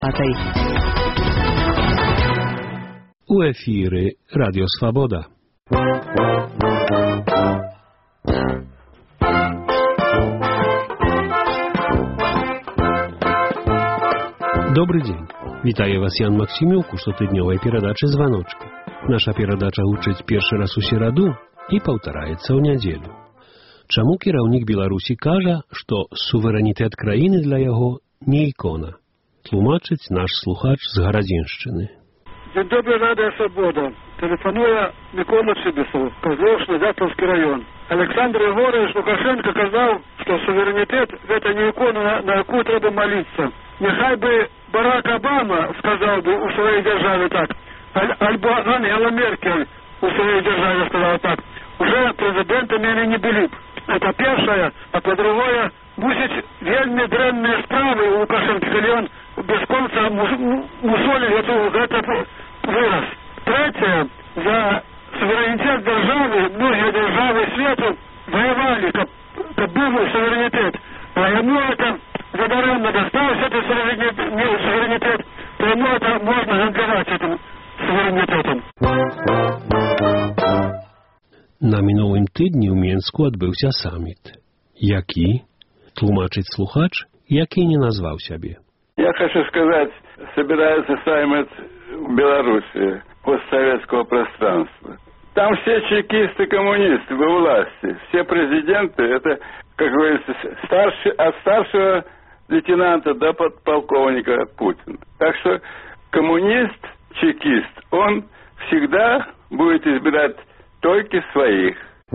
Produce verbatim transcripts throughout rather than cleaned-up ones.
У ефірі Радіо Свобода. Добрый день. Вітаю вас Ян Максимюк у штотыднёвай перадачы «Званочка». Наша перадача гучыць першы раз у сераду і паўтараецца ў нядзелю. Чаму кіраўнік Беларусі кажа, што суверэнітэт краіны для яго не ікона? Тлумачыць наш слухач з Гарадзеншчыны. Дзень добрый, Радио Свобода. Телефонуя Микола Чибисов, Козловский, Дятловский район. Александр Егорович Лукашенко сказал, что суверенитет – это не икона, на, на яку треба молиться. Нехай бы Барак Обама сказал бы у своей державы так, аль, альбо Ангела Меркель у своей державы сказала так, уже президентами они не были. Это первое, а по-другое, мусить вельми дрэнные справы у Лукашенко, коли он бесконца мусолит эту, этот вырос. Третье, за суверенитет державы, многие державы свету воевали, как, как был суверенитет. А ему это задаренно досталось, это суверенитет, то ему это можно надевать этим суверенитетом. На мінулым тыдні ў Менску адбыўся саміт. Які? Тлумачыць слухач, які не назваў сябе. Я хочу сказать, собирается саммит в Беларуси постсоветского пространства. Там все чекисты-коммунисты во власти, все президенты, это, как говорится, старший, от старшего лейтенанта до подполковника Путина. Так что коммунист, чекист, он всегда будет избирать только своих.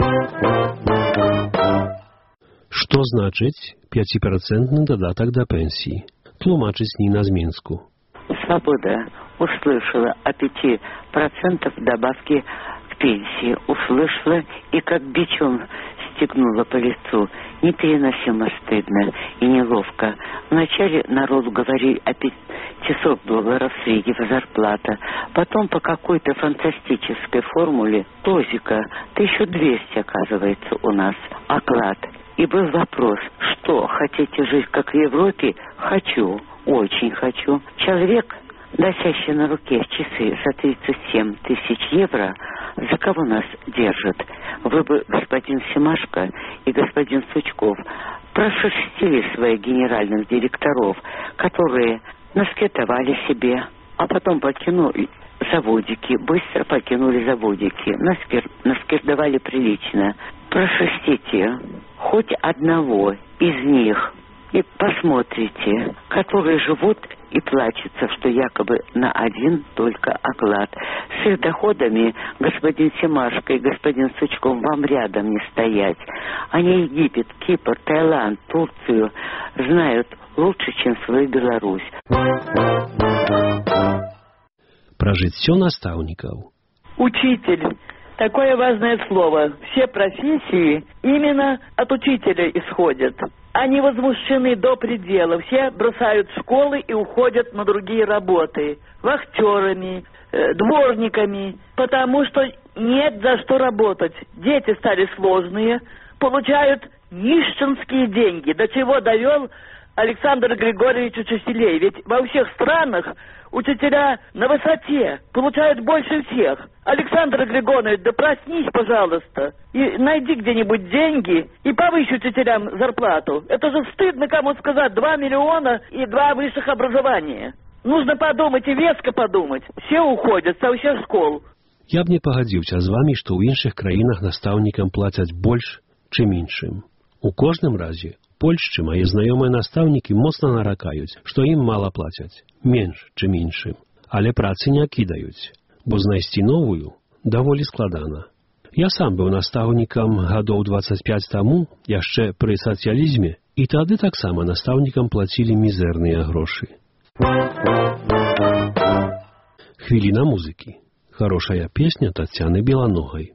Што значыць пяціпрацэнтны дадатак да пенсии? Тлумачыць Нина з Минску. Свобода услышала о пяти процентах добавки к пенсии. Услышала и как бичом стегнула по лицу. Непереносимо стыдно и неловко. Вначале народ говорил о пятисот долларов среднего зарплата. Потом по какой-то фантастической формуле тозика тысяча двести оказывается у нас оклад. И был вопрос, что, хотите жить как в Европе? Хочу, очень хочу. Человек, носящий на руке часы за тридцать семь тысяч евро, за кого нас держит? Вы бы, господин Семашко и господин Сучков, прошерстили своих генеральных директоров, которые наскетовали себе, а потом покинули заводики, быстро покинули заводики, наскер... наскердовали прилично. Прошерстите хоть одного из них и посмотрите, которые живут и плачутся, что якобы на один только оклад. С их доходами господин Семашко и господин Сучков вам рядом не стоять. Они Египет, Кипр, Таиланд, Турцию знают лучше, чем свою Беларусь. Про жыццё настаўнікаў. Учитель. Такое важное слово. Все профессии именно от учителя исходят. Они возмущены до предела. Все бросают школы и уходят на другие работы. Вахтерами, э, дворниками. Потому что нет за что работать. Дети стали сложные. Получают нищенские деньги. До чего довел Александр Григорьевич учителей. Ведь во всех странах учителя на высоте, получают больше всех. Александр Григорьевич, да проснись, пожалуйста, и найди где-нибудь деньги и повысь учителям зарплату. Это же стыдно кому сказать, два миллиона и два высших образования. Нужно подумать и веско подумать. Все уходят со всех школ. Я б не пагадзіўся з вами, што ў іншых краінах настаўнікам плацяць больш, чым іншым. У кожным разе Польшчы мае знаёмыя настаўнікі моцна наракаюць, што ім мала плацяць, менш, чым іншым. Але працы не кідаюць, бо знайсці новую даволі складана. Я сам быў настаўнікам гадоў дваццаць пяць таму, яшчэ пры сацыялізме, і тады таксама настаўнікам плацілі мізэрныя грошы. Хвіліна музыкі. Хорошая песня Татьяны Беланогай.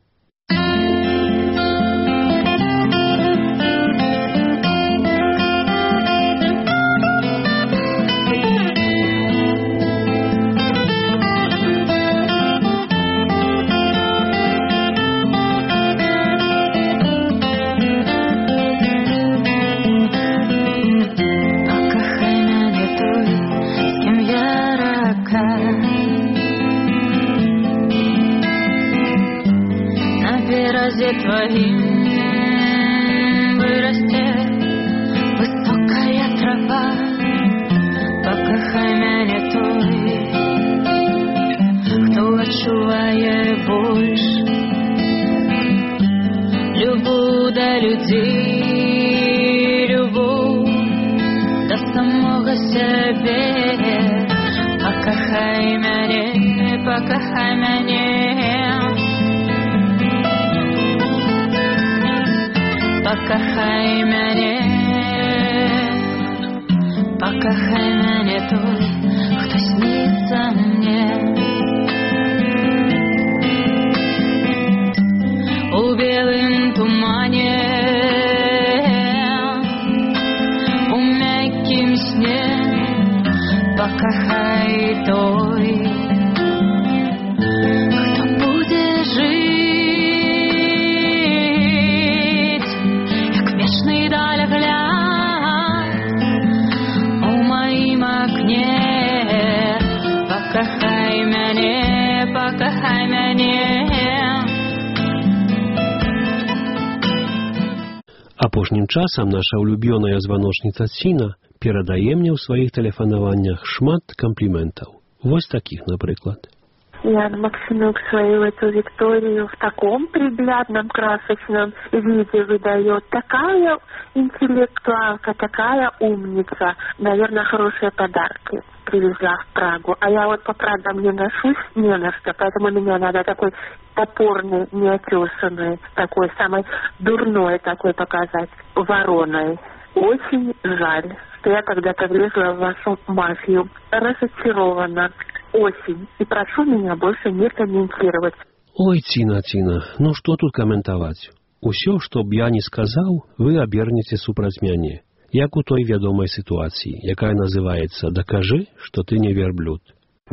Покахай мяне той, з кім я образе твоим вырастет высокая трава. Покахай мяне той, хто адчувае больш любоў да людзей, любоў да самога сябе. Покахай мяне, покахай мяне, покахай мяне, покахай мяне той, хто снится мне. У белым тумане, у мягким сне, покахай той, хто буде жить, як вечный далегляд у моим окне. Покахай мяне, покахай мяне. Апошнім часам наша улюбёная званочніца Ціна перадае мне ў сваіх тэлефанаваннях шмат кампліментаў. Вось такіх, напрыклад. Ян Максимюк свою эту Викторию в таком приглядном, красочном виде выдает. Такая интеллектуалка, такая умница. Наверное, хорошие подарки привезла в Прагу. А я вот по Прагам не ношусь не на что, поэтому меня надо такой топорный, неотесанный, такой самой дурной такой показать, вороной. Очень жаль, что я когда-то влезла в вашу мафию. Разочарована. Очень. И прошу меня больше не комментировать. Ой, Ціна, Ціна, ну што тут каментаваць? Усё, што б я не сказаў, вы абернеце супраць мяне. Як у той вядомай сітуацыі, якая называецца «Дакажы, што ты не верблюд».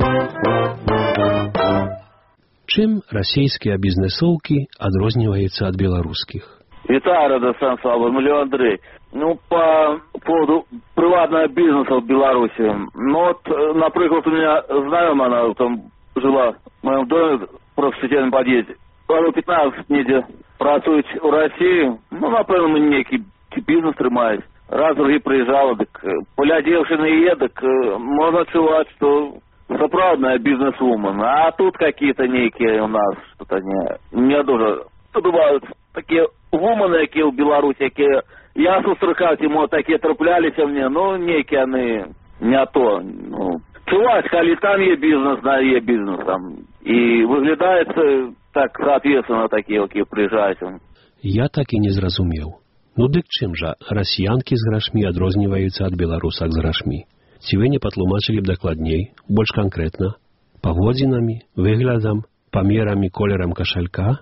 Чым расійскія бізнесоўкі адрозніваюцца ад беларускіх? Витаю, Радосан Слава, Миллион Андрей. Ну, по поводу приватного бизнеса в Беларуси. Ну, вот, например, у меня знакомая, она там жила в моем доме, просто в соседнем подъезде. Году пятнадцать недель працует в России. Ну, напевно, некий бизнес тримает. Раз другие приезжала, так поля девушки не так можно чувствовать, что заправдная бизнес-вумен. А тут какие-то некие у нас что-то не, не дуже. Бывают такие вумены, які в Беларуси, які я сустракав, ему такие траплялись мне, ну, некие они не то. Ну, чувак, коли там есть бизнес, да, есть бизнес там. И выглядает так, соответственно, такие, які приезжают. Я так і не зразумеў. Ну, дык чым жа расіянкі з грашмі адрозніваюцца ад беларусак з грашмі? Ці вы не патлумачылі б дакладней, больш канкрэтна? Паводзінамі, выглядам, памерамі, колерам кашалька?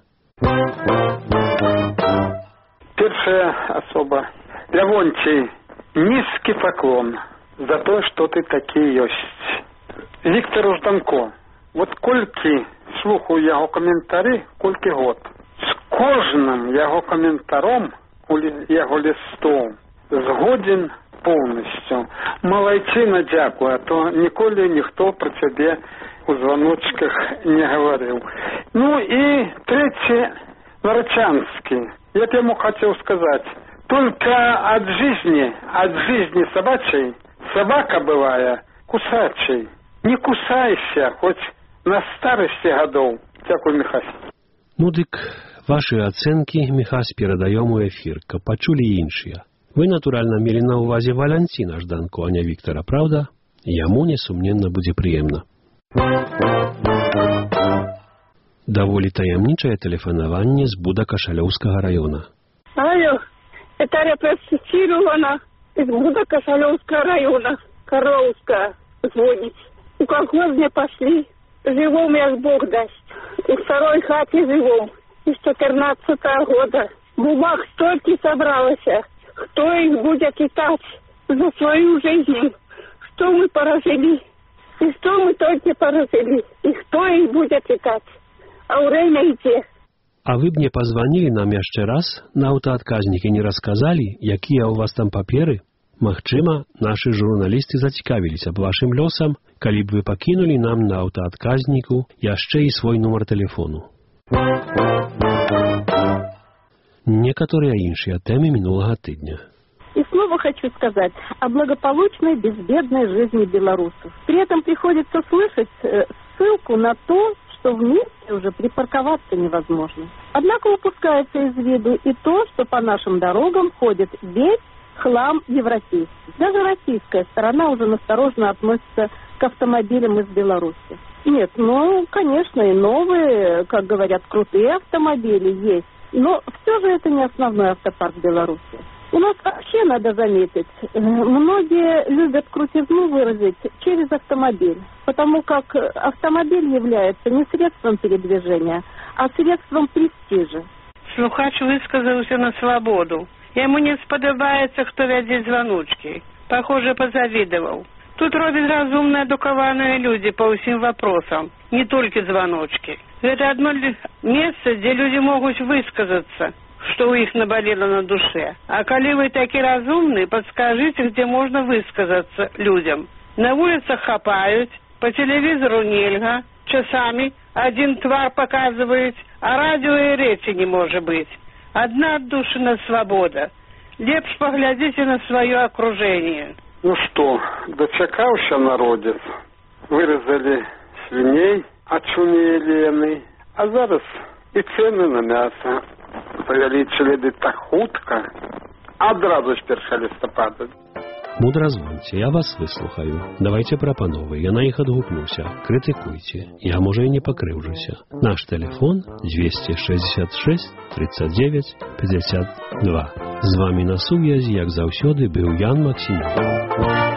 Первая особа. Лявонтий, низкий поклон за то, что ты таки есть. Виктору Жданко. Вот колькі слухаю яго каментары, колькі год. З кожным яго каментаром, яго лістом, згоден полностью. Малайчына дзякую, а то ніколі ніхто про цябе у звоночках не говорил. Ну и третий, Нарочанский. Я ему хотел сказать, только от жизни, от жизни собачьей, собака бывая кусачей. Не кусайся, хоть на старости годов. Дякую, Михась. Ну дык, ваши ацэнкі, Михась, перадаём у эфир, каб пачулі іншыя. Вы, натуральна, мелі на увазе Валянціна Жданко, а не Віктора, правда? Яму, несумненна, будзе прыемна. Даволі таямнічае тэлефанаванне з Буда Кашалёўскага района. Алло, это репрессирована из Буда Кашалёўского района, Коровская, звонит. У колхозня пошли, живом, як Бог даст. И в второй хате живом, из четырнадцатого года. Бумаг столько собралось, кто их будет читать за свою жизнь, что мы поражили. И что мы только поразили, и кто их будет читать. А время идти. А вы б не позвонили нам яшчэ раз на аўтаадказнік і не расказалі, якія ў вас там паперы? Магчыма, нашы журналісты зацікавіліся б вашым лёсам, калі б вы пакінулі нам на аўтаадказніку яшчэ і свой нумар тэлефону. некаторыя іншыя тэмы мінулага тыдня. И снова хочу сказать о благополучной, безбедной жизни белорусов. При этом приходится слышать ссылку на то, что в Минске уже припарковаться невозможно. Однако упускается из виду и то, что по нашим дорогам ходит весь хлам европейский. Даже российская сторона уже настороженно относится к автомобилям из Беларуси. Нет, ну, конечно, и новые, как говорят, крутые автомобили есть. Но все же это не основной автопарк Беларуси. У нас вообще, надо заметить, многие любят крутизну выразить через автомобиль, потому как автомобиль является не средством передвижения, а средством престижа. Слухач высказался на свободу. Ему не сподобається, хто вядзе звоночки. Похоже, позавидовал. Тут робят разумные, адукованные люди по всем вопросам, не только звоночки. Это одно место, где люди могут высказаться, что у их наболело на душе. А коли вы такие разумные, подскажите, где можно высказаться людям. На улицах хапают, по телевизору нельга, часами один твар показывает, а радио и речи не может быть. Одна отдушина свобода. Лепш поглядите на свое окружение. Ну что, дочекався народец. Вырезали свиней, очумели яны. А зараз и цены на мясо павялічылі так хутка, адразу з першага лістапада. Мудра звоньте, я вас выслухаю. Давайте прапановы, я на іх адгукнуся. Крытыкуйте, я, можа, і не пакрыўжуся. Наш телефон двести шестьдесят шесть тридцать девять пятьдесят два. З вами на сувязі, як заўсёды, быў Ян Максимов.